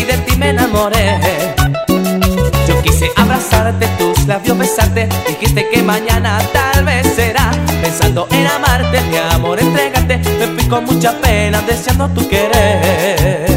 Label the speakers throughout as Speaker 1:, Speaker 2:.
Speaker 1: de ti me enamoré. Yo quise abrazarte, tus labios besarte, dijiste que mañana tal vez será. Pensando en amarte, mi amor, entregarte, me fui con mucha pena deseando tu querer.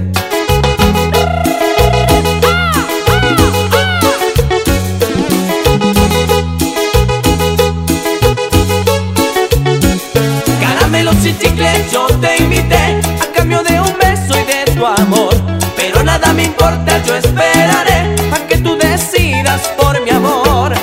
Speaker 1: Caramelos y chicles yo te invité a cambio de un beso y de tu amor, pero nada me importa, yo esperaré a que tú decidas por mi amor.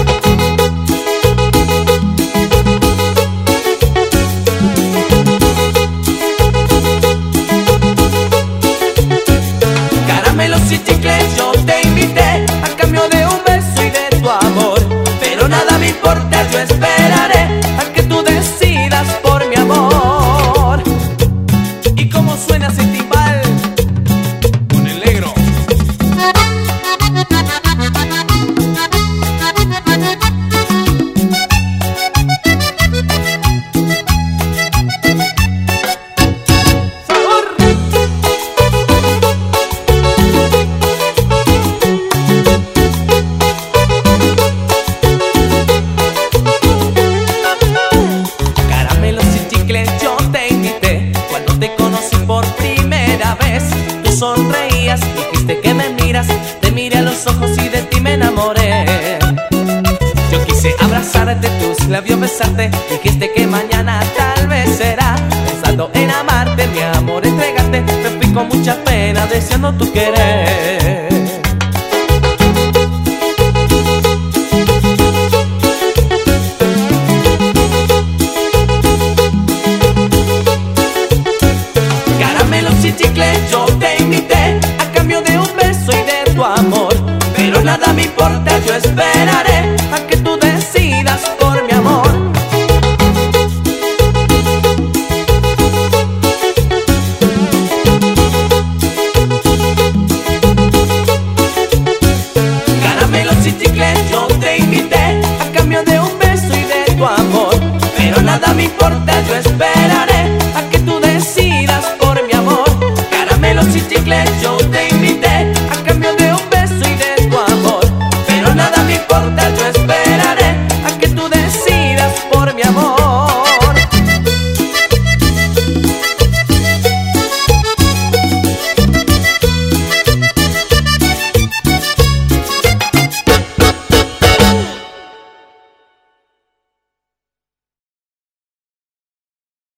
Speaker 1: Caramelos y chicles yo te invité a cambio de un beso y de tu amor, pero nada me importa, yo esperaré a que tú decidas por mi amor. ¿Y cómo suena ese timbal? Con el negro. Sonreías, dijiste que me miras, te miré a los ojos y de ti me enamoré. Yo quise abrazarte, tus labios besarte, dijiste que mañana tal vez será. Pensando en amarte, mi amor, entregarte, me fui con mucha pena deseando tu querer. Caramelos y chicles yo te invité a cambio de un beso y de tu amor, pero nada me importa, yo esperaré a que tú decidas por mi amor. Caramelos y chicles yo te invité a cambio de un beso y de tu amor, pero nada me importa, yo esperaré